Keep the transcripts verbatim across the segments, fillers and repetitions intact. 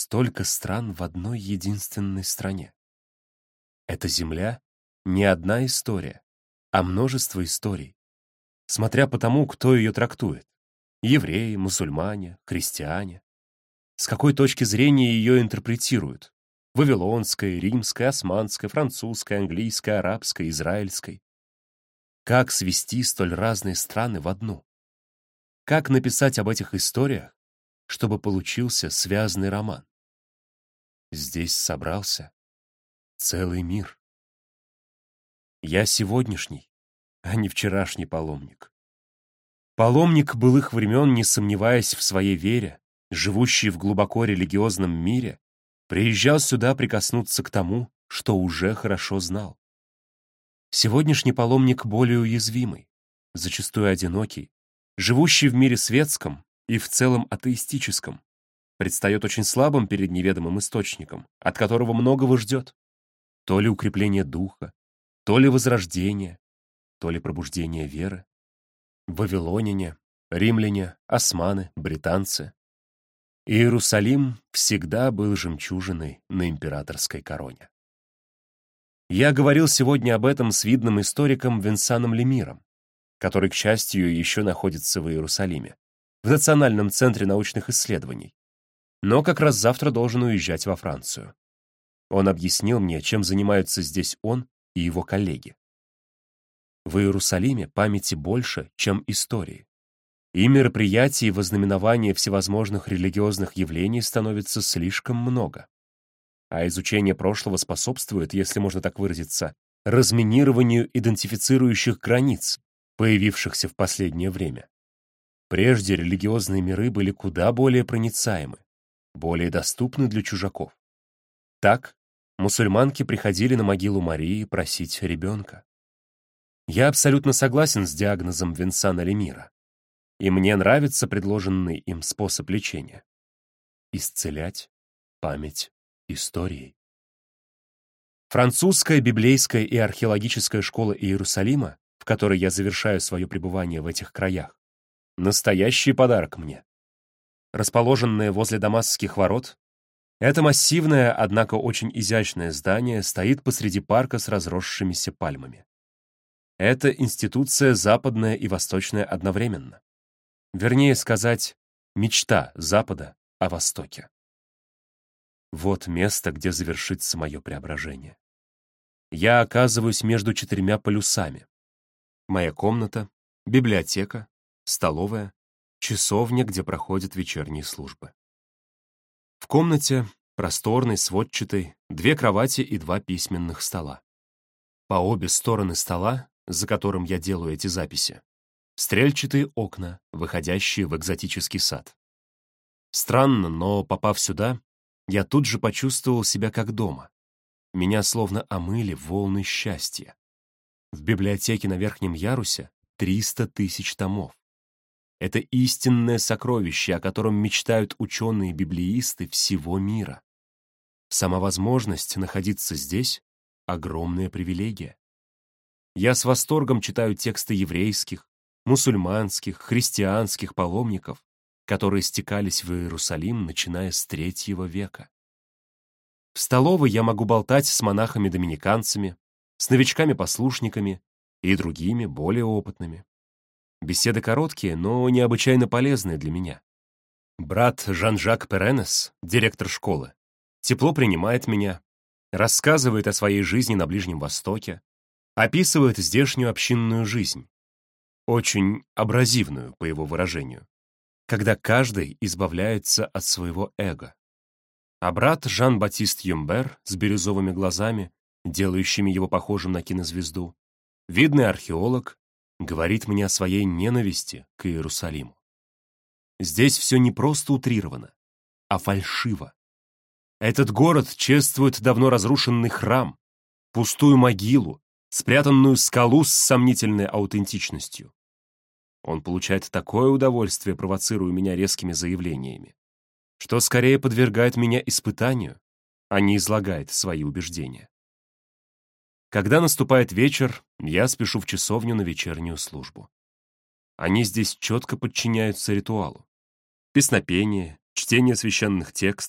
столько стран в одной единственной стране. Эта земля — не одна история, а множество историй, смотря по тому, кто ее трактует — евреи, мусульмане, христиане. С какой точки зрения ее интерпретируют — вавилонской, римской, османской, французской, английской, арабской, израильской. Как свести столь разные страны в одну? Как написать об этих историях, чтобы получился связанный роман? Здесь собрался целый мир. Я сегодняшний, а не вчерашний паломник. Паломник былых времен, не сомневаясь в своей вере, живущий в глубоко религиозном мире, приезжал сюда прикоснуться к тому, что уже хорошо знал. Сегодняшний паломник более уязвимый, зачастую одинокий, живущий в мире светском и в целом атеистическом, предстает очень слабым перед неведомым источником, от которого многого ждет. То ли укрепление духа, то ли возрождение, то ли пробуждение веры. Вавилоняне, римляне, османы, британцы. Иерусалим всегда был жемчужиной на императорской короне. Я говорил сегодня об этом с видным историком Венсаном Лемиром, который, к счастью, еще находится в Иерусалиме, в Национальном центре научных исследований, но как раз завтра должен уезжать во Францию. Он объяснил мне, чем занимаются здесь он и его коллеги. В Иерусалиме памяти больше, чем истории. И мероприятий во знаменование всевозможных религиозных явлений становится слишком много. А изучение прошлого способствует, если можно так выразиться, разминированию идентифицирующих границ, появившихся в последнее время. Прежде религиозные миры были куда более проницаемы, более доступны для чужаков. Так, мусульманки приходили на могилу Марии просить ребенка. Я абсолютно согласен с диагнозом Венсана Лемира, и мне нравится предложенный им способ лечения — исцелять память историей. Французская библейская и археологическая школа Иерусалима, в которой я завершаю свое пребывание в этих краях, настоящий подарок мне. Расположенное возле Дамасских ворот, это массивное, однако очень изящное здание стоит посреди парка с разросшимися пальмами. Это институция западная и восточная одновременно. Вернее сказать, мечта Запада о Востоке. Вот место, где завершится мое преображение. Я оказываюсь между четырьмя полюсами. Моя комната, библиотека, столовая, часовня, где проходят вечерние службы. В комнате, просторной, сводчатой, две кровати и два письменных стола. По обе стороны стола, за которым я делаю эти записи, стрельчатые окна, выходящие в экзотический сад. Странно, но, попав сюда, я тут же почувствовал себя как дома. Меня словно омыли волны счастья. В библиотеке на верхнем ярусе триста тысяч томов. Это истинное сокровище, о котором мечтают ученые-библеисты всего мира. Сама возможность находиться здесь — огромная привилегия. Я с восторгом читаю тексты еврейских, мусульманских, христианских паломников, которые стекались в Иерусалим, начиная с третьего века. В столовой я могу болтать с монахами-доминиканцами, с новичками-послушниками и другими, более опытными. Беседы короткие, но необычайно полезные для меня. Брат Жан-Жак Перенес, директор школы, тепло принимает меня, рассказывает о своей жизни на Ближнем Востоке, описывает здешнюю общинную жизнь, очень абразивную, по его выражению, когда каждый избавляется от своего эго. А брат Жан-Батист Юмбер с бирюзовыми глазами, делающими его похожим на кинозвезду, видный археолог, говорит мне о своей ненависти к Иерусалиму. Здесь все не просто утрировано, а фальшиво. Этот город чествует давно разрушенный храм, пустую могилу, спрятанную скалу с сомнительной аутентичностью. Он получает такое удовольствие, провоцируя меня резкими заявлениями, что скорее подвергает меня испытанию, а не излагает свои убеждения. Когда наступает вечер, я спешу в часовню на вечернюю службу. Они здесь четко подчиняются ритуалу. Песнопение, чтение священных текстов,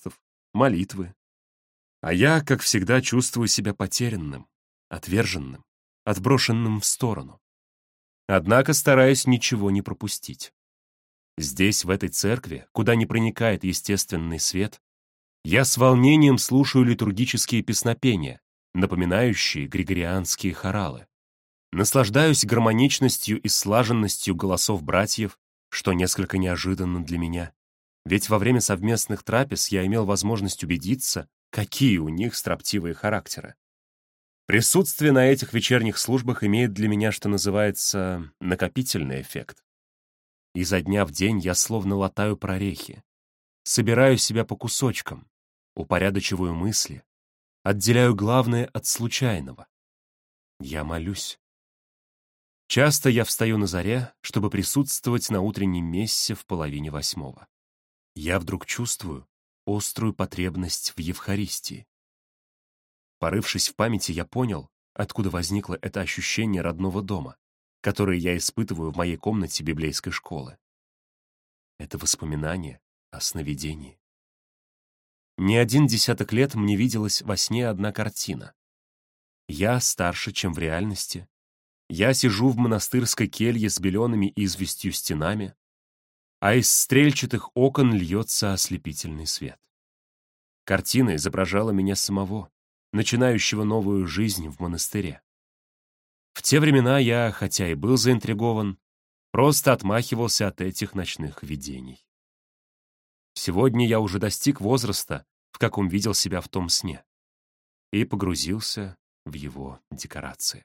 молитвы. А я, как всегда, чувствую себя потерянным, отверженным, отброшенным в сторону. Однако стараюсь ничего не пропустить. Здесь, в этой церкви, куда не проникает естественный свет, я с волнением слушаю литургические песнопения, напоминающие григорианские хоралы. Наслаждаюсь гармоничностью и слаженностью голосов братьев, что несколько неожиданно для меня. Ведь во время совместных трапез я имел возможность убедиться, какие у них строптивые характеры. Присутствие на этих вечерних службах имеет для меня, что называется, накопительный эффект. Изо дня в день я словно латаю прорехи, собираю себя по кусочкам, упорядочиваю мысли, отделяю главное от случайного. Я молюсь. Часто я встаю на заре, чтобы присутствовать на утренней мессе в половине восьмого. Я вдруг чувствую острую потребность в Евхаристии. Порывшись в памяти, я понял, откуда возникло это ощущение родного дома, которое я испытываю в моей комнате библейской школы. Это воспоминание о сновидении. Не один десяток лет мне виделась во сне одна картина. Я старше, чем в реальности. Я сижу в монастырской келье с белеными известью стенами, а из стрельчатых окон льется ослепительный свет. Картина изображала меня самого, начинающего новую жизнь в монастыре. В те времена я, хотя и был заинтригован, просто отмахивался от этих ночных видений. Сегодня я уже достиг возраста, в каком видел себя в том сне, и погрузился в его декорации.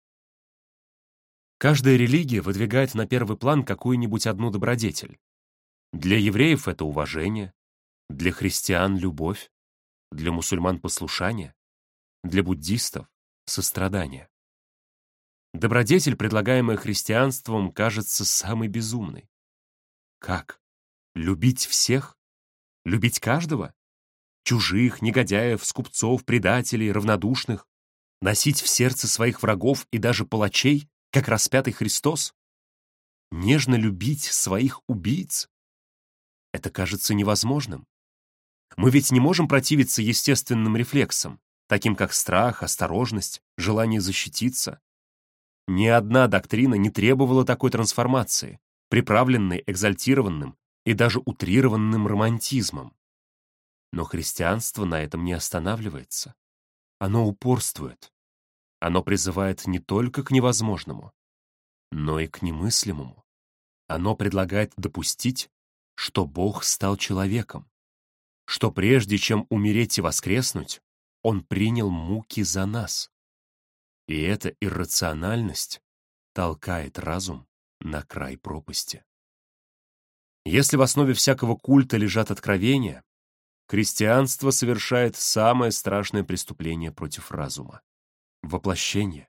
Каждая религия выдвигает на первый план какую-нибудь одну добродетель. Для евреев это уважение, для христиан — любовь, для мусульман — послушание, для буддистов — сострадание. Добродетель, предлагаемая христианством, кажется самой безумной. Как? Любить всех? Любить каждого? Чужих, негодяев, скупцов, предателей, равнодушных? Носить в сердце своих врагов и даже палачей, как распятый Христос? Нежно любить своих убийц? Это кажется невозможным. Мы ведь не можем противиться естественным рефлексам, таким как страх, осторожность, желание защититься. Ни одна доктрина не требовала такой трансформации, приправленной экзальтированным и даже утрированным романтизмом. Но христианство на этом не останавливается. Оно упорствует. Оно призывает не только к невозможному, но и к немыслимому. Оно предлагает допустить, что Бог стал человеком, что прежде чем умереть и воскреснуть, Он принял муки за нас. И эта иррациональность толкает разум на край пропасти. Если в основе всякого культа лежат откровения, христианство совершает самое страшное преступление против разума — воплощение.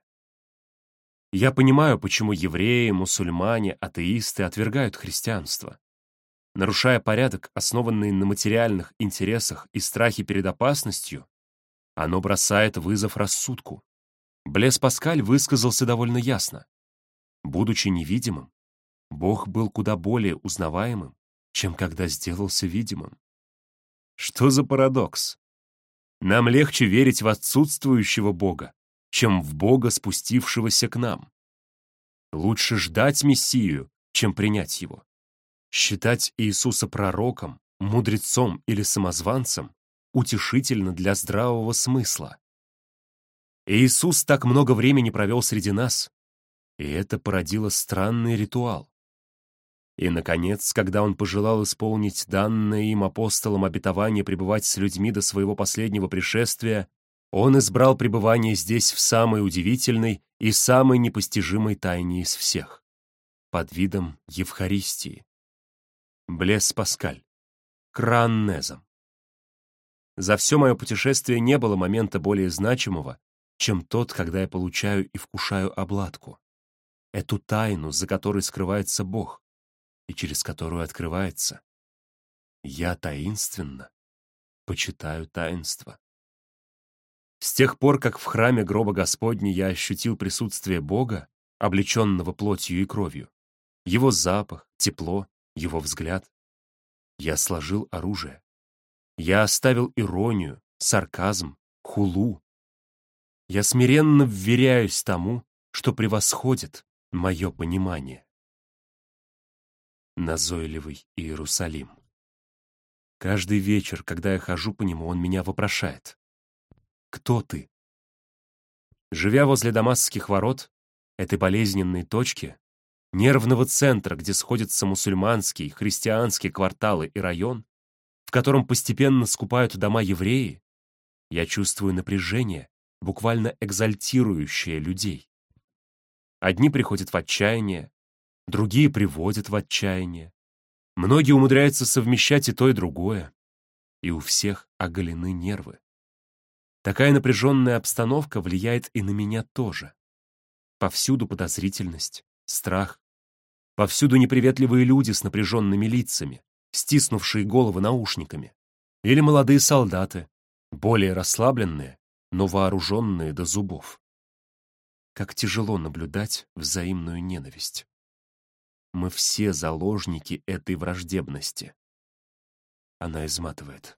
Я понимаю, почему евреи, мусульмане, атеисты отвергают христианство. Нарушая порядок, основанный на материальных интересах и страхе перед опасностью, оно бросает вызов рассудку. Блес Паскаль высказался довольно ясно. Будучи невидимым, Бог был куда более узнаваемым, чем когда сделался видимым. Что за парадокс? Нам легче верить в отсутствующего Бога, чем в Бога, спустившегося к нам. Лучше ждать Мессию, чем принять его. Считать Иисуса пророком, мудрецом или самозванцем утешительно для здравого смысла. Иисус так много времени провел среди нас, и это породило странный ритуал. И, наконец, когда Он пожелал исполнить данное им апостолам обетование пребывать с людьми до своего последнего пришествия, Он избрал пребывание здесь в самой удивительной и самой непостижимой тайне из всех — под видом Евхаристии. Блес Паскаль. Краннезом. За все мое путешествие не было момента более значимого, чем тот, когда я получаю и вкушаю обладку. Эту тайну, за которой скрывается Бог, и через которую открывается. Я таинственно почитаю таинство. С тех пор, как в храме гроба Господня я ощутил присутствие Бога, облеченного плотью и кровью, Его запах, тепло, Его взгляд, я сложил оружие. Я оставил иронию, сарказм, хулу. Я смиренно вверяюсь тому, что превосходит мое понимание. Назойливый Иерусалим. Каждый вечер, когда я хожу по нему, он меня вопрошает. Кто ты? Живя возле Дамасских ворот, этой болезненной точки, нервного центра, где сходятся мусульманские, христианские кварталы и район, в котором постепенно скупают дома евреи, я чувствую напряжение, буквально экзальтирующее людей. Одни приходят в отчаяние, другие приводят в отчаяние. Многие умудряются совмещать и то, и другое. И у всех оголены нервы. Такая напряженная обстановка влияет и на меня тоже. Повсюду подозрительность, страх. Повсюду неприветливые люди с напряженными лицами, стиснувшие головы наушниками. Или молодые солдаты, более расслабленные, но вооруженные до зубов. Как тяжело наблюдать взаимную ненависть. Мы все заложники этой враждебности. Она изматывает.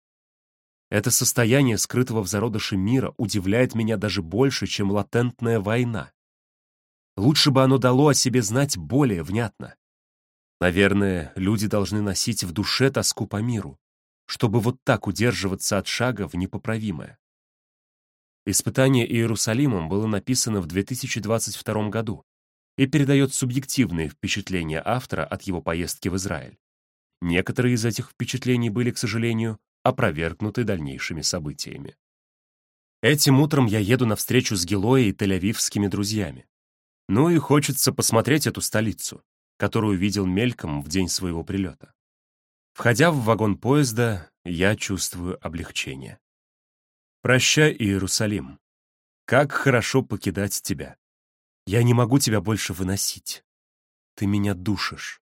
Это состояние скрытого в зародыше мира удивляет меня даже больше, чем латентная война. Лучше бы оно дало о себе знать более внятно. Наверное, люди должны носить в душе тоску по миру, чтобы вот так удерживаться от шага в непоправимое. «Испытание Иерусалимом» было написано в две тысячи двадцать втором году и передает субъективные впечатления автора от его поездки в Израиль. Некоторые из этих впечатлений были, к сожалению, опровергнуты дальнейшими событиями. Этим утром я еду на встречу с Гилоей и тель-авивскими друзьями. Ну и хочется посмотреть эту столицу, которую видел мельком в день своего прилета. Входя в вагон поезда, я чувствую облегчение. «Прощай, Иерусалим. Как хорошо покидать тебя. Я не могу тебя больше выносить. Ты меня душишь».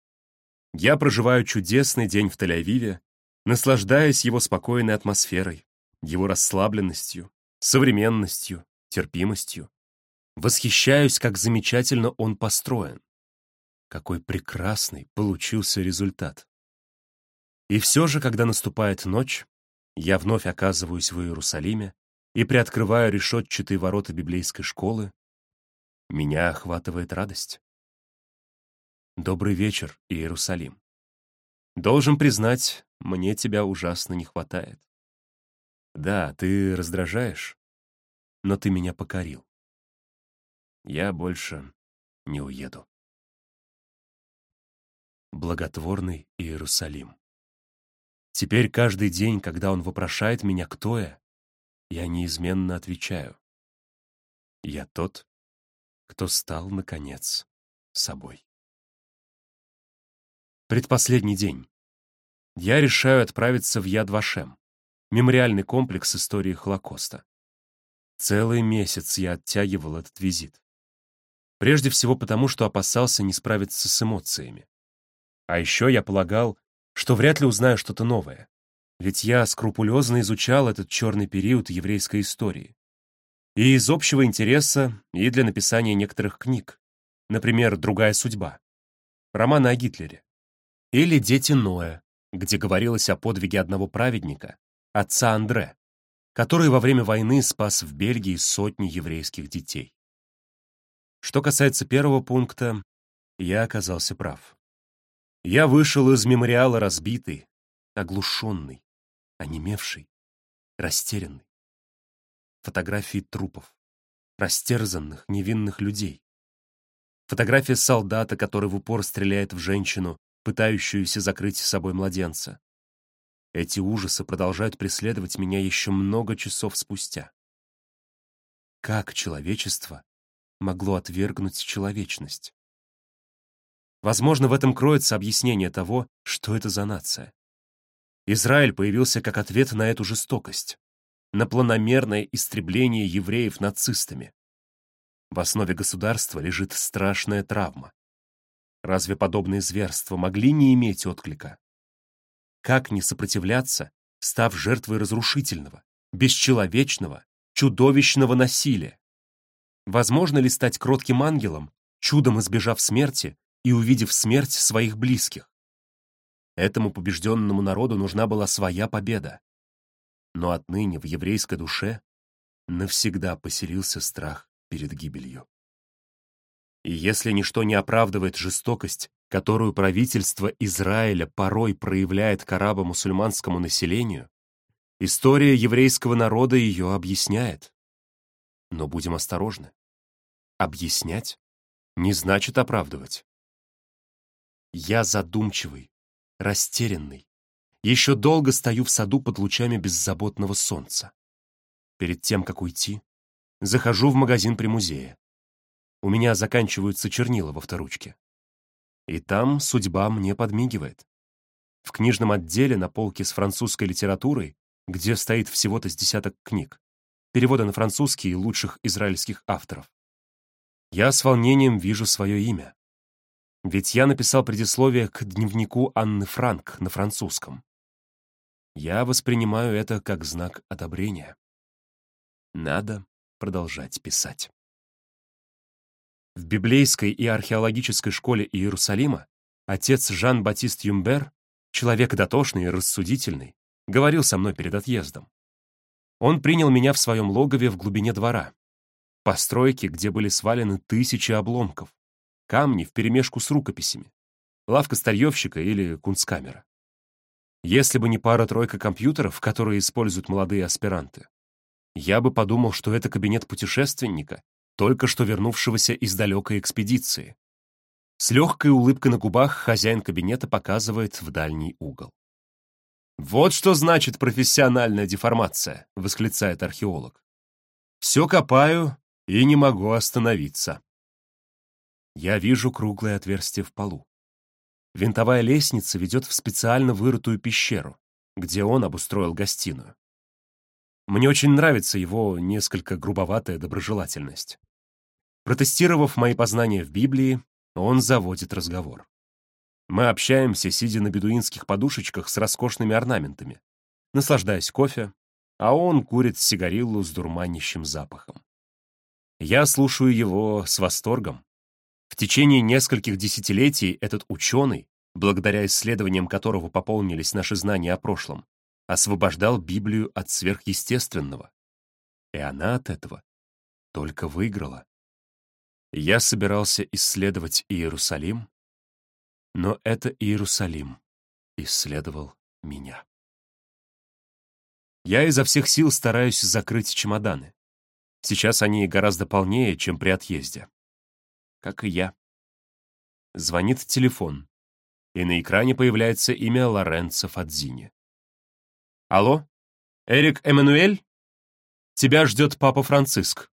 Я проживаю чудесный день в Тель-Авиве, наслаждаясь его спокойной атмосферой, его расслабленностью, современностью, терпимостью. Восхищаюсь, как замечательно он построен. Какой прекрасный получился результат. И все же, когда наступает ночь, я вновь оказываюсь в Иерусалиме и приоткрываю решетчатые ворота библейской школы. Меня охватывает радость. Добрый вечер, Иерусалим. Должен признать, мне тебя ужасно не хватает. Да, ты раздражаешь, но ты меня покорил. Я больше не уеду. Благотворный Иерусалим. Теперь каждый день, когда он вопрошает меня, кто я, я неизменно отвечаю. Я тот, кто стал, наконец, собой. Предпоследний день. Я решаю отправиться в Яд Вашем, мемориальный комплекс истории Холокоста. Целый месяц я оттягивал этот визит. Прежде всего потому, что опасался не справиться с эмоциями. А еще я полагал, что вряд ли узнаю что-то новое, ведь я скрупулезно изучал этот черный период еврейской истории. И из общего интереса, и для написания некоторых книг, например, «Другая судьба», романа о Гитлере, или «Дети Ноя», где говорилось о подвиге одного праведника, отца Андре, который во время войны спас в Бельгии сотни еврейских детей. Что касается первого пункта, я оказался прав. Я вышел из мемориала разбитый, оглушенный, онемевший, растерянный. Фотографии трупов, растерзанных, невинных людей. Фотография солдата, который в упор стреляет в женщину, пытающуюся закрыть с собой младенца. Эти ужасы продолжают преследовать меня еще много часов спустя. Как человечество могло отвергнуть человечность? Возможно, в этом кроется объяснение того, что это за нация. Израиль появился как ответ на эту жестокость, на планомерное истребление евреев нацистами. В основе государства лежит страшная травма. Разве подобные зверства могли не иметь отклика? Как не сопротивляться, став жертвой разрушительного, бесчеловечного, чудовищного насилия? Возможно ли стать кротким ангелом, чудом избежав смерти и увидев смерть своих близких? Этому побежденному народу нужна была своя победа. Но отныне в еврейской душе навсегда поселился страх перед гибелью. И если ничто не оправдывает жестокость, которую правительство Израиля порой проявляет к арабо-мусульманскому населению, история еврейского народа ее объясняет. Но будем осторожны. Объяснять не значит оправдывать. Я задумчивый, растерянный. Еще долго стою в саду под лучами беззаботного солнца. Перед тем, как уйти, захожу в магазин при музее. У меня заканчиваются чернила во авторучке. И там судьба мне подмигивает. В книжном отделе на полке с французской литературой, где стоит всего-то с десяток книг, перевода на французский и лучших израильских авторов, я с волнением вижу свое имя. Ведь я написал предисловие к дневнику Анны Франк на французском. Я воспринимаю это как знак одобрения. Надо продолжать писать. В библейской и археологической школе Иерусалима отец Жан-Батист Юмбер, человек дотошный и рассудительный, говорил со мной перед отъездом. Он принял меня в своем логове в глубине двора, постройки, где были свалены тысячи обломков, камни вперемешку с рукописями, лавка старьевщика или кунсткамера. Если бы не пара-тройка компьютеров, которые используют молодые аспиранты, я бы подумал, что это кабинет путешественника, только что вернувшегося из далекой экспедиции. С легкой улыбкой на губах хозяин кабинета показывает в дальний угол. «Вот что значит профессиональная деформация», — восклицает археолог. «Все копаю и не могу остановиться». Я вижу круглое отверстие в полу. Винтовая лестница ведет в специально вырытую пещеру, где он обустроил гостиную. Мне очень нравится его несколько грубоватая доброжелательность. Протестировав мои познания в Библии, он заводит разговор. Мы общаемся, сидя на бедуинских подушечках с роскошными орнаментами, наслаждаясь кофе, а он курит сигариллу с дурманящим запахом. Я слушаю его с восторгом. В течение нескольких десятилетий этот ученый, благодаря исследованиям которого пополнились наши знания о прошлом, освобождал Библию от сверхъестественного. И она от этого только выиграла. Я собирался исследовать Иерусалим, но это Иерусалим исследовал меня. Я изо всех сил стараюсь закрыть чемоданы. Сейчас они гораздо полнее, чем при отъезде. Как и я. Звонит телефон, и на экране появляется имя Лоренцо Фадзини. «Алло? Эрик Эммануэль? Тебя ждет папа Франциск».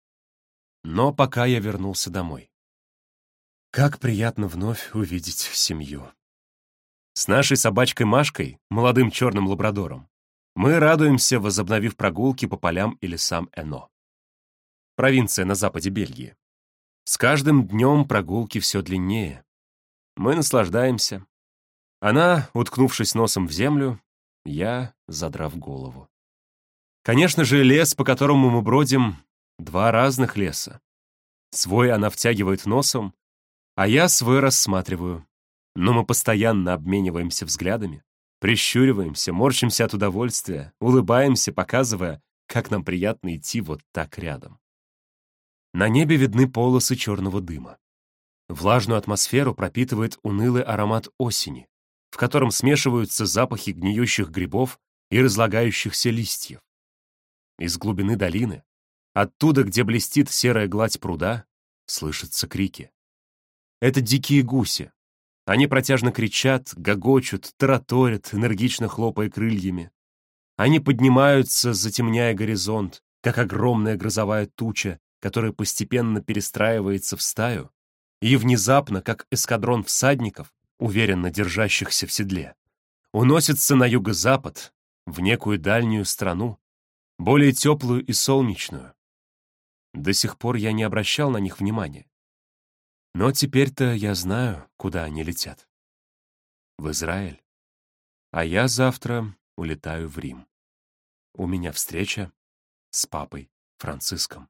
Но пока я вернулся домой. Как приятно вновь увидеть семью. С нашей собачкой Машкой, молодым черным лабрадором, мы радуемся, возобновив прогулки по полям и лесам Эно. Провинция на западе Бельгии. С каждым днем прогулки все длиннее. Мы наслаждаемся. Она, уткнувшись носом в землю, я, задрав голову. Конечно же, лес, по которому мы бродим, два разных леса. Свой она втягивает носом, а я свой рассматриваю. Но мы постоянно обмениваемся взглядами, прищуриваемся, морщимся от удовольствия, улыбаемся, показывая, как нам приятно идти вот так рядом. На небе видны полосы черного дыма. Влажную атмосферу пропитывает унылый аромат осени, в котором смешиваются запахи гниющих грибов и разлагающихся листьев. Из глубины долины, оттуда, где блестит серая гладь пруда, слышатся крики. Это дикие гуси. Они протяжно кричат, гогочут, тараторят, энергично хлопая крыльями. Они поднимаются, затемняя горизонт, как огромная грозовая туча, которая постепенно перестраивается в стаю, и внезапно, как эскадрон всадников, уверенно держащихся в седле, уносится на юго-запад, в некую дальнюю страну, более теплую и солнечную. До сих пор я не обращал на них внимания. Но теперь-то я знаю, куда они летят. В Израиль. А я завтра улетаю в Рим. У меня встреча с папой Франциском.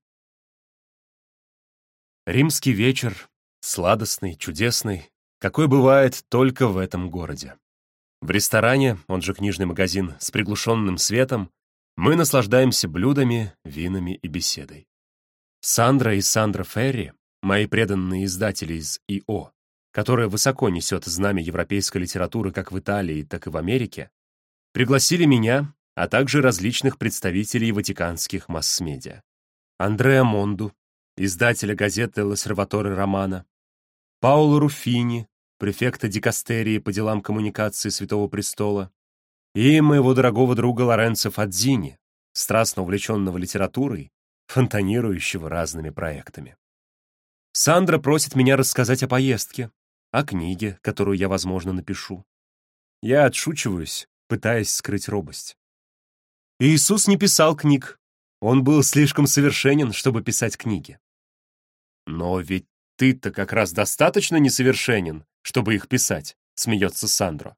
Римский вечер, сладостный, чудесный, какой бывает только в этом городе. В ресторане, он же книжный магазин, с приглушенным светом, мы наслаждаемся блюдами, винами и беседой. Сандра и Сандра Ферри, мои преданные издатели из И О, которая высоко несет знамя европейской литературы как в Италии, так и в Америке, пригласили меня, а также различных представителей ватиканских масс-медиа. Андреа Монду, издателя газеты «Л'Осерваторе Романо», Паоло Руффини, префекта дикастерии по делам коммуникации Святого Престола, и моего дорогого друга Лоренцо Фадзини, страстно увлеченного литературой, фонтанирующего разными проектами. Сандра просит меня рассказать о поездке, о книге, которую я, возможно, напишу. Я отшучиваюсь, пытаясь скрыть робость. Иисус не писал книг. Он был слишком совершенен, чтобы писать книги. Но ведь ты-то как раз достаточно несовершенен, чтобы их писать, смеется Сандро.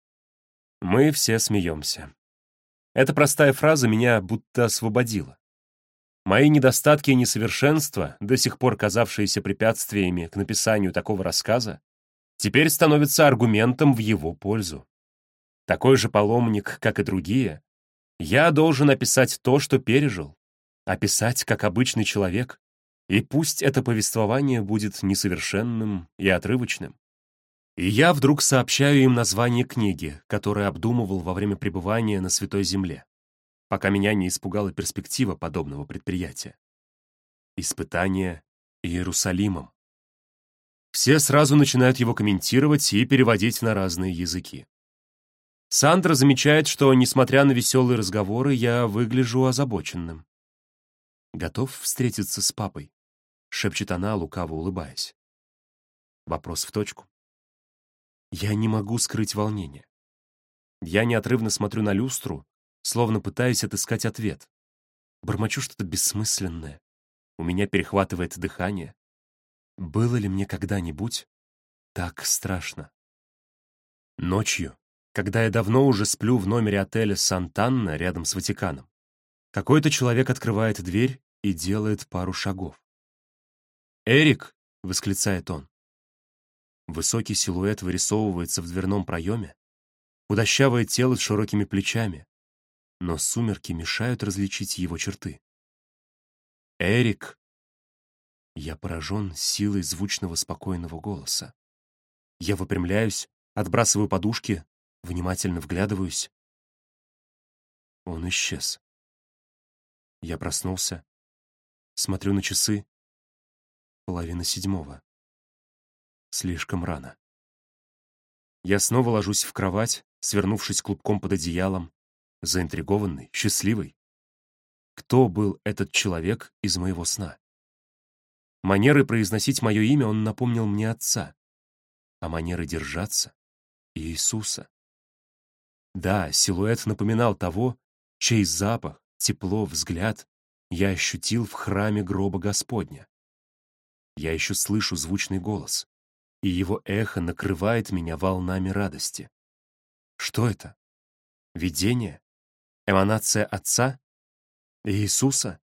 Мы все смеемся. Эта простая фраза меня будто освободила. Мои недостатки и несовершенства, до сих пор казавшиеся препятствиями к написанию такого рассказа, теперь становятся аргументом в его пользу. Такой же паломник, как и другие, я должен описать то, что пережил, описать как обычный человек, и пусть это повествование будет несовершенным и отрывочным. И я вдруг сообщаю им название книги, которую обдумывал во время пребывания на Святой Земле, пока меня не испугала перспектива подобного предприятия. «Испытание Иерусалимом». Все сразу начинают его комментировать и переводить на разные языки. Сандра замечает, что, несмотря на веселые разговоры, я выгляжу озабоченным. «Готов встретиться с папой?» — шепчет она, лукаво улыбаясь. Вопрос в точку. Я не могу скрыть волнение. Я неотрывно смотрю на люстру, словно пытаясь отыскать ответ. Бормочу что-то бессмысленное. У меня перехватывает дыхание. Было ли мне когда-нибудь так страшно? Ночью, когда я давно уже сплю в номере отеля «Сант'Анна» рядом с Ватиканом, какой-то человек открывает дверь и делает пару шагов. «Эрик!» — восклицает он. Высокий силуэт вырисовывается в дверном проеме, худощавое тело с широкими плечами, но сумерки мешают различить его черты. «Эрик!» Я поражен силой звучного спокойного голоса. Я выпрямляюсь, отбрасываю подушки, внимательно вглядываюсь. Он исчез. Я проснулся, смотрю на часы. Половина седьмого. Слишком рано. Я снова ложусь в кровать, свернувшись клубком под одеялом, заинтригованный, счастливый. Кто был этот человек из моего сна? Манеры произносить мое имя он напомнил мне отца, а манеры держаться — Иисуса. Да, силуэт напоминал того, чей запах, тепло, взгляд я ощутил в храме гроба Господня. Я еще слышу звучный голос, и его эхо накрывает меня волнами радости. Что это? Видение? Эманация Отца? Иисуса?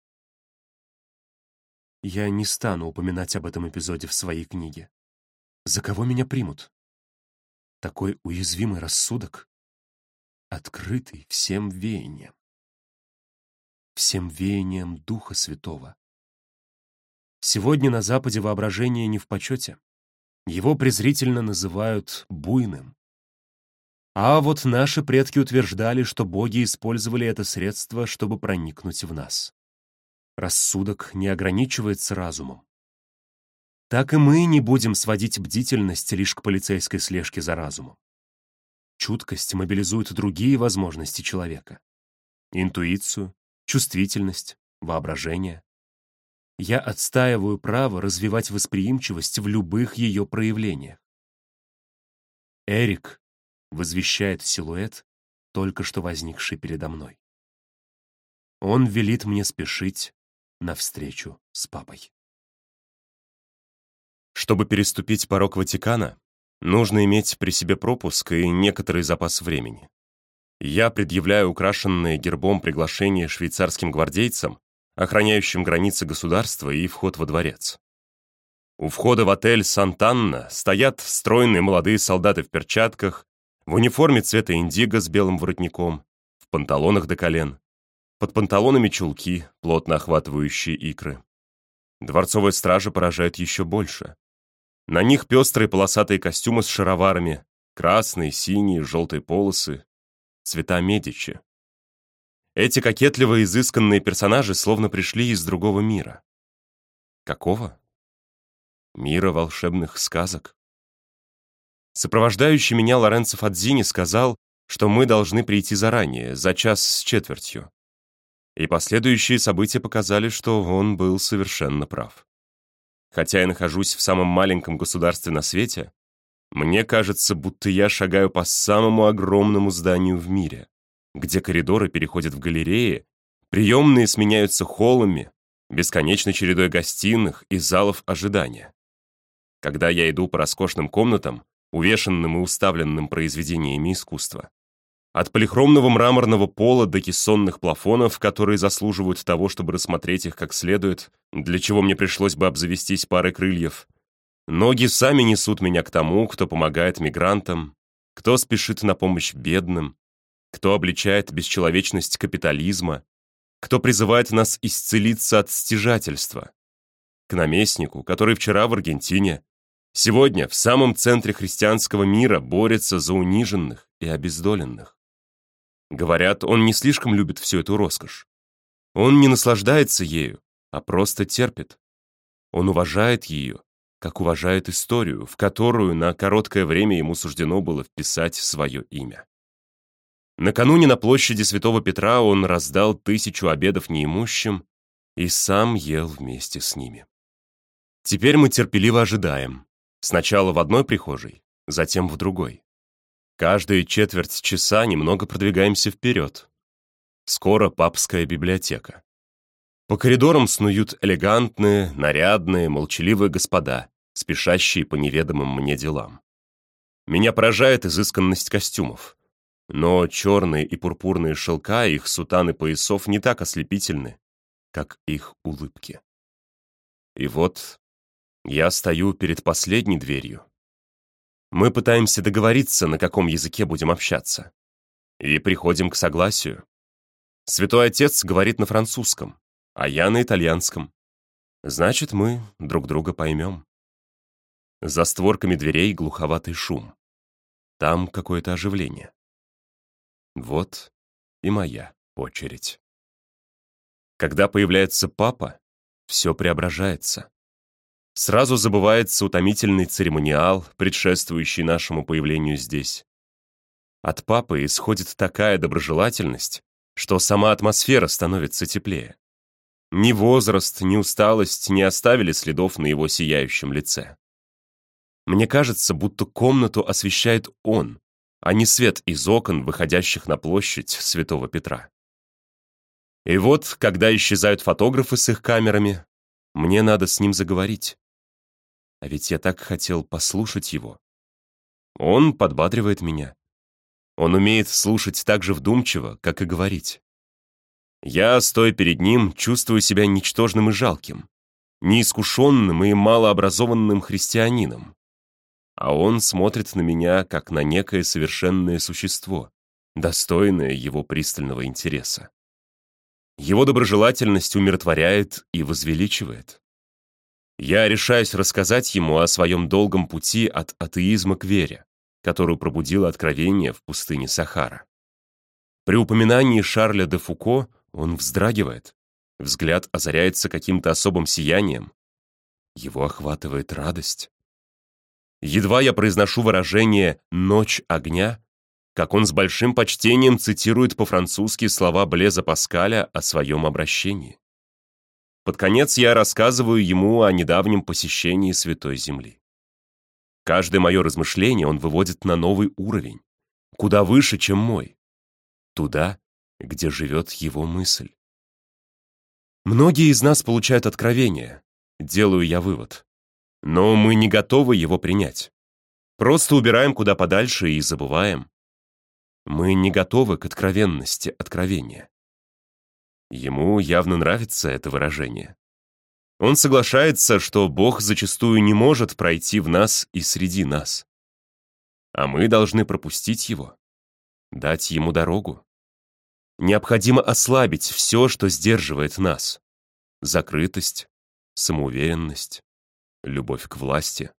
Я не стану упоминать об этом эпизоде в своей книге. За кого меня примут? Такой уязвимый рассудок, открытый всем веяниям. Всем веяниям Духа Святого. Сегодня на Западе воображение не в почете. Его презрительно называют буйным. А вот наши предки утверждали, что боги использовали это средство, чтобы проникнуть в нас. Рассудок не ограничивается разумом. Так и мы не будем сводить бдительность лишь к полицейской слежке за разумом. Чуткость мобилизует другие возможности человека. Интуицию, чувствительность, воображение. Я отстаиваю право развивать восприимчивость в любых ее проявлениях. «Эрик», — возвещает силуэт, только что возникший передо мной. Он велит мне спешить навстречу с папой. Чтобы переступить порог Ватикана, нужно иметь при себе пропуск и некоторый запас времени. Я предъявляю украшенное гербом приглашение швейцарским гвардейцам, охраняющим границы государства и вход во дворец. У входа в отель «Сант'Анна» стоят стройные молодые солдаты в перчатках, В униформе цвета индиго с белым воротником, в панталонах до колен. Под панталонами чулки, плотно охватывающие икры. Дворцовая стража поражает еще больше. На них пестрые полосатые костюмы с шароварами, красные, синие, желтые полосы, цвета Медичи. Эти кокетливо изысканные персонажи словно пришли из другого мира. Какого? Мира волшебных сказок. Сопровождающий меня Лоренцо Фадзини сказал, что мы должны прийти заранее, за час с четвертью. И последующие события показали, что он был совершенно прав. Хотя я нахожусь в самом маленьком государстве на свете, мне кажется, будто я шагаю по самому огромному зданию в мире, где коридоры переходят в галереи, приемные сменяются холлами, бесконечной чередой гостиных и залов ожидания. Когда я иду по роскошным комнатам, увешанным и уставленным произведениями искусства, от полихромного мраморного пола до кессонных плафонов, которые заслуживают того, чтобы рассмотреть их как следует, для чего мне пришлось бы обзавестись парой крыльев, ноги сами несут меня к тому, кто помогает мигрантам, кто спешит на помощь бедным, кто обличает бесчеловечность капитализма, кто призывает нас исцелиться от стяжательства, к наместнику, который вчера в Аргентине, сегодня в самом центре христианского мира борется за униженных и обездоленных. Говорят, он не слишком любит всю эту роскошь. Он не наслаждается ею, а просто терпит. Он уважает ее, как уважает историю, в которую на короткое время ему суждено было вписать свое имя. Накануне на площади Святого Петра он раздал тысячу обедов неимущим и сам ел вместе с ними. Теперь мы терпеливо ожидаем. Сначала в одной прихожей, затем в другой. Каждые четверть часа немного продвигаемся вперед. Скоро папская библиотека. По коридорам снуют элегантные, нарядные, молчаливые господа, спешащие по неведомым мне делам. Меня поражает изысканность костюмов. Но черные и пурпурные шелка их сутан и поясов не так ослепительны, как их улыбки. И вот я стою перед последней дверью. Мы пытаемся договориться, на каком языке будем общаться. И приходим к согласию. Святой Отец говорит на французском, а я на итальянском. Значит, мы друг друга поймем. За створками дверей глуховатый шум. Там какое-то оживление. Вот и моя очередь. Когда появляется папа, все преображается. Сразу забывается утомительный церемониал, предшествующий нашему появлению здесь. От папы исходит такая доброжелательность, что сама атмосфера становится теплее. Ни возраст, ни усталость не оставили следов на его сияющем лице. Мне кажется, будто комнату освещает он, а не свет из окон, выходящих на площадь Святого Петра. И вот, когда исчезают фотографы с их камерами, мне надо с ним заговорить. А ведь я так хотел послушать его. Он подбадривает меня. Он умеет слушать так же вдумчиво, как и говорить. Я, стоя перед ним, чувствую себя ничтожным и жалким, неискушенным и малообразованным христианином. А он смотрит на меня, как на некое совершенное существо, достойное его пристального интереса. Его доброжелательность умиротворяет и возвеличивает. Я решаюсь рассказать ему о своем долгом пути от атеизма к вере, которую пробудило откровение в пустыне Сахара. При упоминании Шарля де Фуко он вздрагивает, взгляд озаряется каким-то особым сиянием. Его охватывает радость. Едва я произношу выражение «ночь огня», как он с большим почтением цитирует по-французски слова Блеза Паскаля о своем обращении. Под конец я рассказываю ему о недавнем посещении Святой Земли. Каждое мое размышление он выводит на новый уровень, куда выше, чем мой, туда, где живет его мысль. Многие из нас получают откровение, делаю я вывод. Но мы не готовы его принять. Просто убираем куда подальше и забываем. Мы не готовы к откровенности откровения. Ему явно нравится это выражение. Он соглашается, что Бог зачастую не может пройти в нас и среди нас. а мы должны пропустить его, дать ему дорогу. Необходимо ослабить все, что сдерживает нас. Закрытость, самоуверенность, любовь к власти.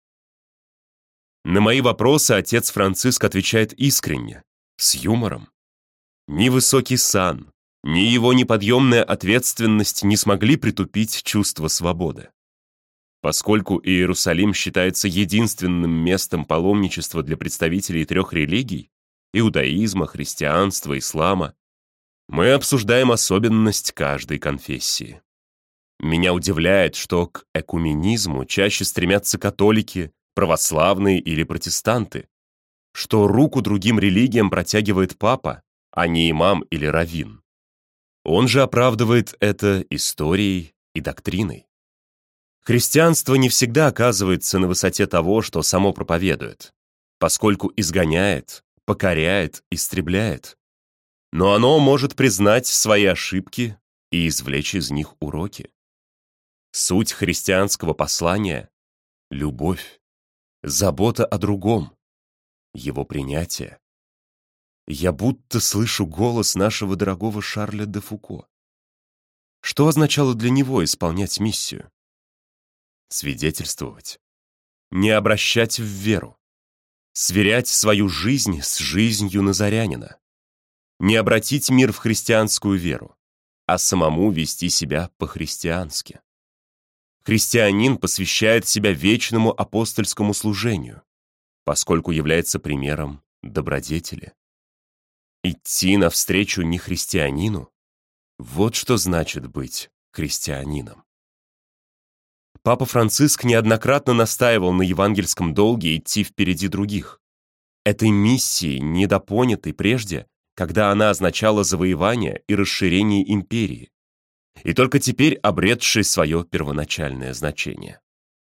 На мои вопросы отец Франциск отвечает искренне, с юмором. Ни высокий сан, ни его неподъемная ответственность не смогли притупить чувство свободы. Поскольку Иерусалим считается единственным местом паломничества для представителей трех религий – иудаизма, христианства, ислама, мы обсуждаем особенность каждой конфессии. Меня удивляет, что к экуменизму чаще стремятся католики, православные или протестанты, что руку другим религиям протягивает папа, а не имам или раввин. Он же оправдывает это историей и доктриной. Христианство не всегда оказывается на высоте того, что само проповедует, поскольку изгоняет, покоряет, истребляет. Но оно может признать свои ошибки и извлечь из них уроки. Суть христианского послания — любовь, забота о другом, его принятие. Я будто слышу голос нашего дорогого Шарля де Фуко. Что означало для него исполнять миссию? Свидетельствовать, не обращать в веру, сверять свою жизнь с жизнью назарянина, не обратить мир в христианскую веру, а самому вести себя по-христиански. Христианин посвящает себя вечному апостольскому служению, поскольку является примером добродетели. Идти навстречу нехристианину — вот что значит быть христианином. Папа Франциск неоднократно настаивал на евангельском долге идти впереди других. Этой миссии, недопонятой прежде, когда она означала завоевание и расширение империи, и только теперь обретшей свое первоначальное значение.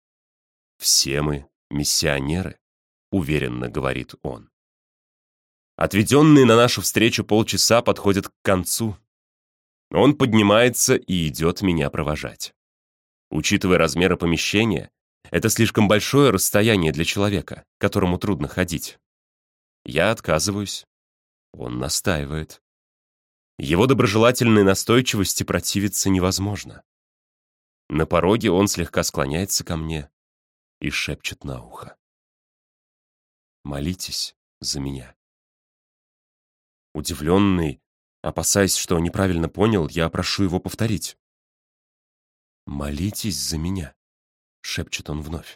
«Все мы миссионеры», — уверенно говорит он. Отведенные на нашу встречу полчаса подходят к концу. Он поднимается и идет меня провожать. Учитывая размеры помещения, это слишком большое расстояние для человека, которому трудно ходить. Я отказываюсь. Он настаивает. Его доброжелательной настойчивости противиться невозможно. На пороге он слегка склоняется ко мне и шепчет на ухо: «Молитесь за меня». Удивленный, опасаясь, что неправильно понял, я прошу его повторить. «Молитесь за меня», — шепчет он вновь.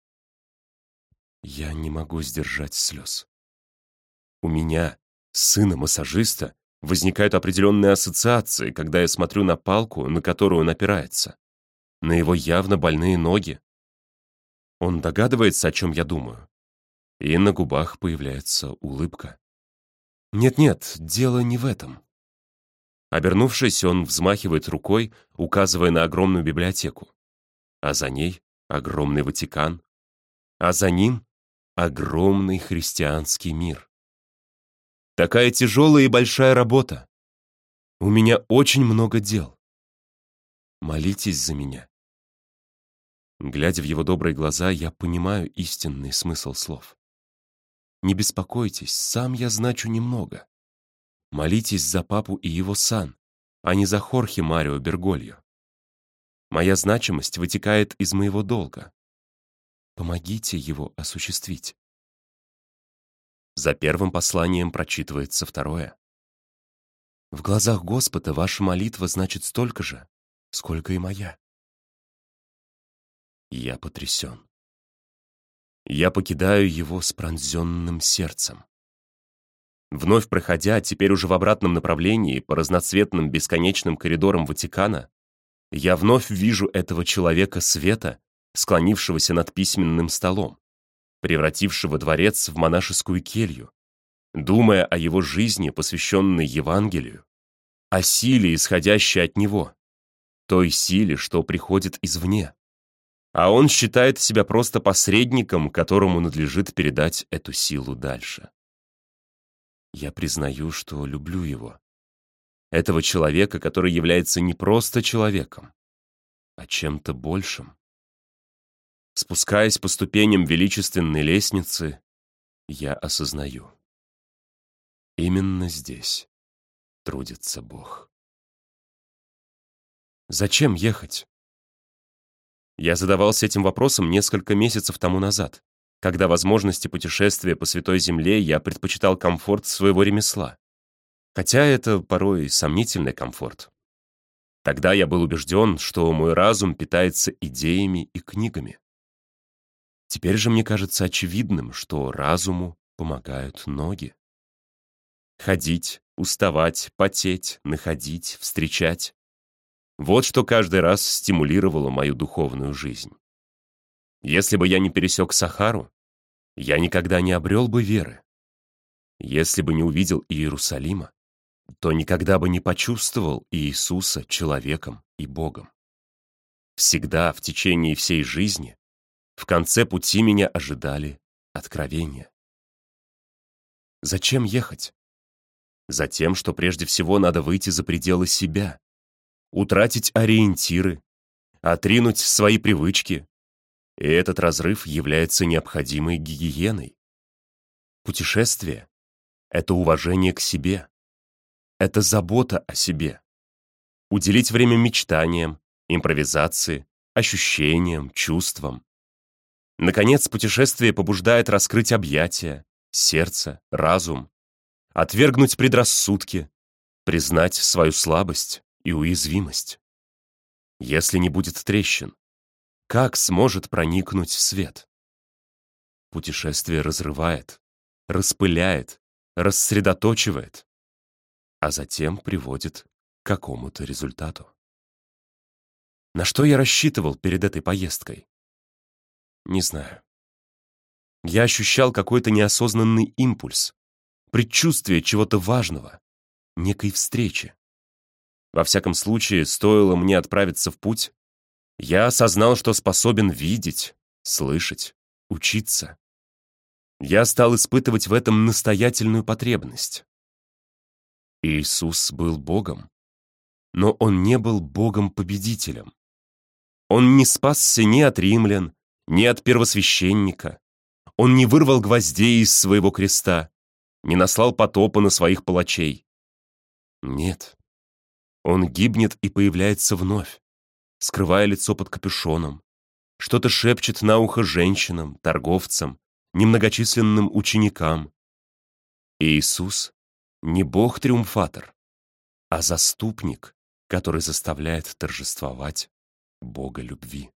Я не могу сдержать слез. У меня, сына массажиста, возникают определенные ассоциации, когда я смотрю на палку, на которую он опирается, на его явно больные ноги. Он догадывается, о чем я думаю, и на губах появляется улыбка. Нет-нет, дело не в этом. Обернувшись, он взмахивает рукой, указывая на огромную библиотеку. А за ней огромный Ватикан. А за ним огромный христианский мир. Такая тяжелая и большая работа. У меня очень много дел. Молитесь за меня. Глядя в его добрые глаза, я понимаю истинный смысл слов. Не беспокойтесь, сам я значу немного. Молитесь за папу и его сан, а не за Хорхе Марио Бергольо. Моя значимость вытекает из моего долга. Помогите его осуществить. За первым посланием прочитывается второе. В глазах Господа ваша молитва значит столько же, сколько и моя. Я потрясен. Я покидаю его с пронзенным сердцем. Вновь проходя, теперь уже в обратном направлении, по разноцветным бесконечным коридорам Ватикана, я вновь вижу этого человека света, склонившегося над письменным столом, превратившего дворец в монашескую келью, думая о его жизни, посвященной Евангелию, о силе, исходящей от него, той силе, что приходит извне. А он считает себя просто посредником, которому надлежит передать эту силу дальше. Я признаю, что люблю его. Этого человека, который является не просто человеком, а чем-то большим. Спускаясь по ступеням величественной лестницы, я осознаю. Именно здесь трудится Бог. Зачем ехать? Я задавался этим вопросом несколько месяцев тому назад, когда возможности путешествия по Святой Земле я предпочитал комфорт своего ремесла. Хотя это порой сомнительный комфорт. Тогда я был убежден, что мой разум питается идеями и книгами. Теперь же мне кажется очевидным, что разуму помогают ноги. Ходить, уставать, потеть, находить, встречать. Вот что каждый раз стимулировало мою духовную жизнь. Если бы я не пересек Сахару, я никогда не обрел бы веры. Если бы не увидел Иерусалима, то никогда бы не почувствовал Иисуса человеком и Богом. Всегда, в течение всей жизни, в конце пути меня ожидали откровения. Зачем ехать? Затем, что прежде всего надо выйти за пределы себя, утратить ориентиры, отринуть свои привычки, и этот разрыв является необходимой гигиеной. Путешествие — это уважение к себе, это забота о себе. Уделить время мечтаниям, импровизации, ощущениям, чувствам. Наконец, путешествие побуждает раскрыть объятия, сердце, разум, отвергнуть предрассудки, признать свою слабость и уязвимость. Если не будет трещин, как сможет проникнуть свет? Путешествие разрывает, распыляет, рассредоточивает, а затем приводит к какому-то результату. На что я рассчитывал перед этой поездкой? Не знаю. Я ощущал какой-то неосознанный импульс, предчувствие чего-то важного, некой встречи. Во всяком случае, стоило мне отправиться в путь, я осознал, что способен видеть, слышать, учиться. Я стал испытывать в этом настоятельную потребность. Иисус был Богом, но Он не был Богом-победителем. Он не спасся ни от римлян, ни от первосвященника. Он не вырвал гвоздей из своего креста, не наслал потопа на своих палачей. Нет, Он гибнет и появляется вновь, скрывая лицо под капюшоном, что-то шепчет на ухо женщинам, торговцам, немногочисленным ученикам. Иисус не Бог-триумфатор, а заступник, который заставляет торжествовать Бога любви.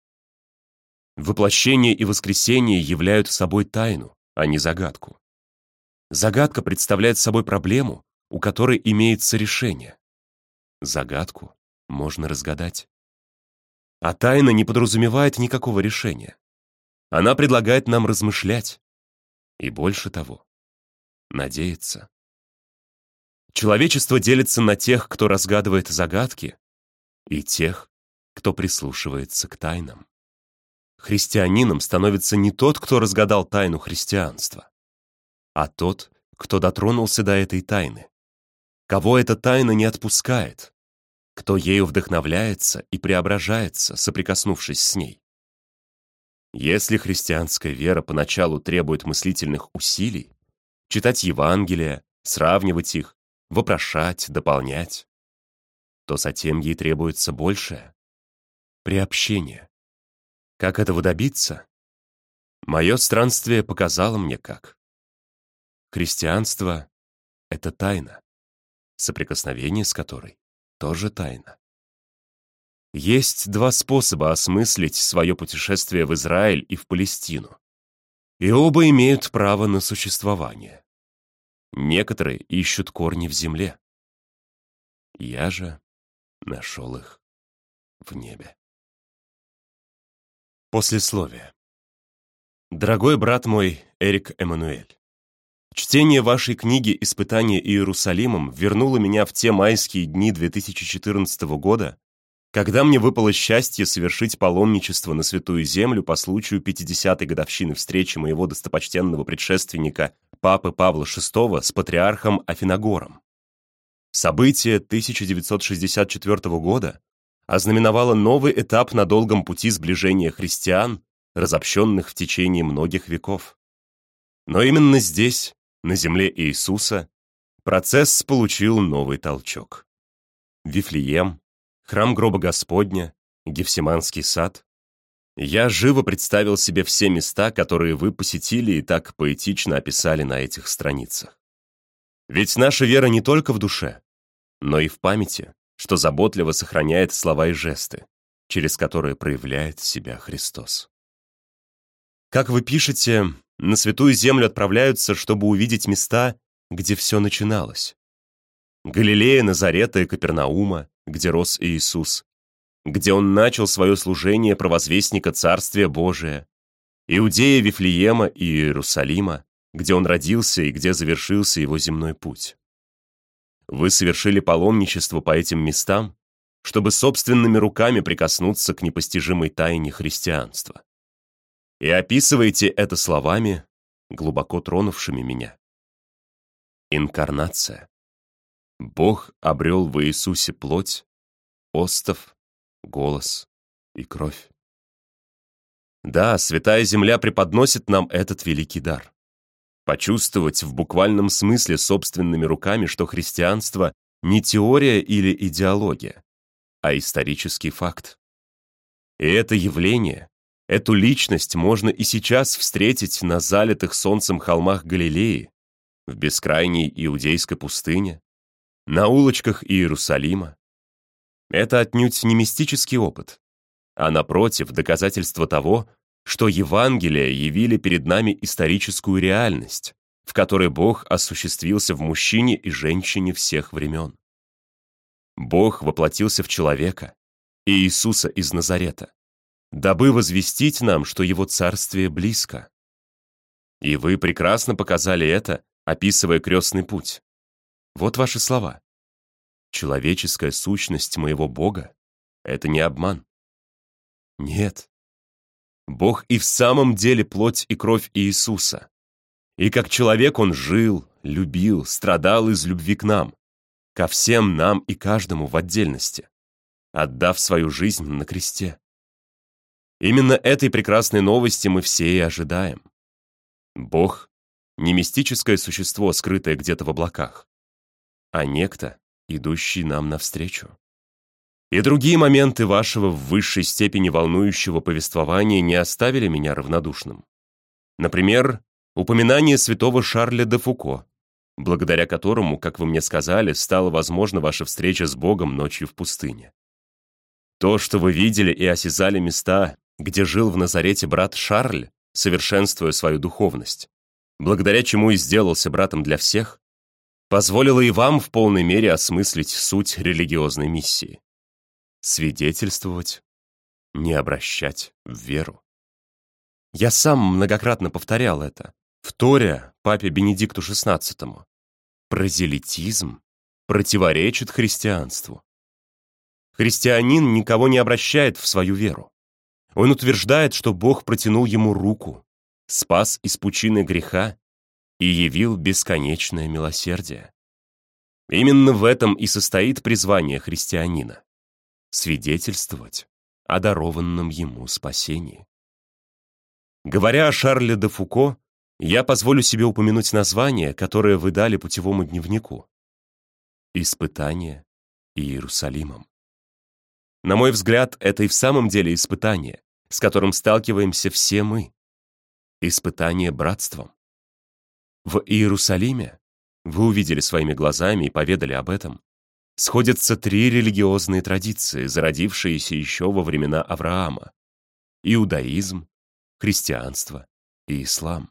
Воплощение и воскресение являют собой тайну, а не загадку. Загадка представляет собой проблему, у которой имеется решение. Загадку можно разгадать. А тайна не подразумевает никакого решения. Она предлагает нам размышлять. И больше того, надеяться. Человечество делится на тех, кто разгадывает загадки, и тех, кто прислушивается к тайнам. Христианином становится не тот, кто разгадал тайну христианства, а тот, кто дотронулся до этой тайны, кого эта тайна не отпускает, кто ею вдохновляется и преображается, соприкоснувшись с ней. Если христианская вера поначалу требует мыслительных усилий, читать Евангелия, сравнивать их, вопрошать, дополнять, то затем ей требуется большее — приобщение. Как этого добиться? Мое странствие показало мне как. Христианство — это тайна, соприкосновение с которой тоже тайна. Есть два способа осмыслить свое путешествие в Израиль и в Палестину, и оба имеют право на существование. Некоторые ищут корни в земле. Я же нашел их в небе. Послесловие. Дорогой брат мой Эрик Эммануэль, чтение вашей книги «Испытание Иерусалимом» вернуло меня в те майские дни две тысячи четырнадцатого года, когда мне выпало счастье совершить паломничество на Святую Землю по случаю пятидесятой годовщины встречи моего достопочтенного предшественника Папы Павла шестого с патриархом Афиногором. Событие тысяча девятьсот шестьдесят четвёртого года ознаменовало новый этап на долгом пути сближения христиан, разобщенных в течение многих веков. Но именно здесь, на земле Иисуса, процесс получил новый толчок. Вифлеем, храм гроба Господня, Гефсиманский сад. Я живо представил себе все места, которые вы посетили и так поэтично описали на этих страницах. Ведь наша вера не только в душе, но и в памяти, что заботливо сохраняет слова и жесты, через которые проявляет себя Христос. Как вы пишете, на Святую Землю отправляются, чтобы увидеть места, где все начиналось. Галилея, Назарета и Капернаума, где рос Иисус, где Он начал свое служение провозвестника Царствия Божия, Иудея, Вифлеема и Иерусалима, где Он родился и где завершился Его земной путь. Вы совершили паломничество по этим местам, чтобы собственными руками прикоснуться к непостижимой тайне христианства. И описываете это словами, глубоко тронувшими меня. Инкарнация. Бог обрел в Иисусе плоть, остов, голос и кровь. Да, Святая Земля преподносит нам этот великий дар. Почувствовать в буквальном смысле собственными руками, что христианство не теория или идеология, а исторический факт. И это явление, эту личность можно и сейчас встретить на залитых солнцем холмах Галилеи, в бескрайней иудейской пустыне, на улочках Иерусалима. Это отнюдь не мистический опыт, а, напротив, доказательство того, что Евангелия явили перед нами историческую реальность, в которой Бог осуществился в мужчине и женщине всех времен. Бог воплотился в человека, Иисуса из Назарета, дабы возвестить нам, что Его царствие близко. И вы прекрасно показали это, описывая крестный путь. Вот ваши слова. Человеческая сущность моего Бога — это не обман. Нет. Бог и в самом деле плоть и кровь Иисуса. И как человек Он жил, любил, страдал из любви к нам, ко всем нам и каждому в отдельности, отдав свою жизнь на кресте. Именно этой прекрасной новости мы все и ожидаем. Бог — не мистическое существо, скрытое где-то в облаках, а некто, идущий нам навстречу. И другие моменты вашего в высшей степени волнующего повествования не оставили меня равнодушным. Например, упоминание святого Шарля де Фуко, благодаря которому, как вы мне сказали, стала возможна ваша встреча с Богом ночью в пустыне. То, что вы видели и осязали места, где жил в Назарете брат Шарль, совершенствуя свою духовность, благодаря чему и сделался братом для всех, позволило и вам в полной мере осмыслить суть религиозной миссии. Свидетельствовать, не обращать в веру. Я сам многократно повторял это, вторя папе Бенедикту шестнадцатому. Прозелитизм противоречит христианству. Христианин никого не обращает в свою веру. Он утверждает, что Бог протянул ему руку, спас из пучины греха и явил бесконечное милосердие. Именно в этом и состоит призвание христианина — свидетельствовать о дарованном ему спасении. Говоря о Шарле де Фуко, я позволю себе упомянуть название, которое вы дали путевому дневнику. «Испытание Иерусалимом». На мой взгляд, это и в самом деле испытание, с которым сталкиваемся все мы. Испытание братством. В Иерусалиме, вы увидели своими глазами и поведали об этом, сходятся три религиозные традиции, зародившиеся еще во времена Авраама: иудаизм, христианство и ислам.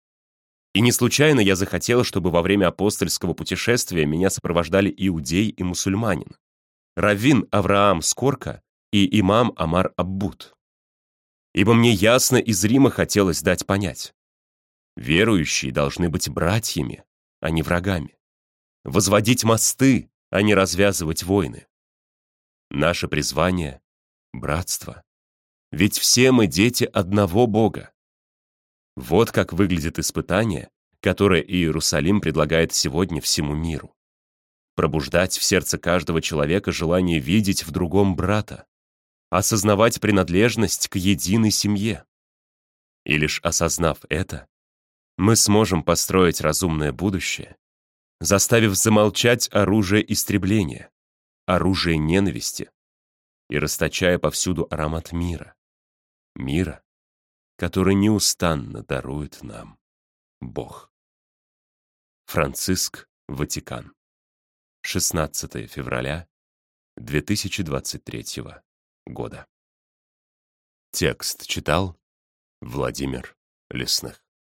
И не случайно я захотел, чтобы во время апостольского путешествия меня сопровождали иудей и мусульманин, раввин Авраам Скорка и имам Амар Аббуд. Ибо мне ясно и зримо хотелось дать понять: верующие должны быть братьями, а не врагами, возводить мосты, а не развязывать войны. Наше призвание — братство. Ведь все мы дети одного Бога. Вот как выглядит испытание, которое Иерусалим предлагает сегодня всему миру. Пробуждать в сердце каждого человека желание видеть в другом брата, осознавать принадлежность к единой семье. И лишь осознав это, мы сможем построить разумное будущее, заставив замолчать оружие истребления, оружие ненависти и расточая повсюду аромат мира. Мира, который неустанно дарует нам Бог. Франциск, Ватикан. шестнадцатое февраля две тысячи двадцать третьего года. Текст читал Владимир Лесных.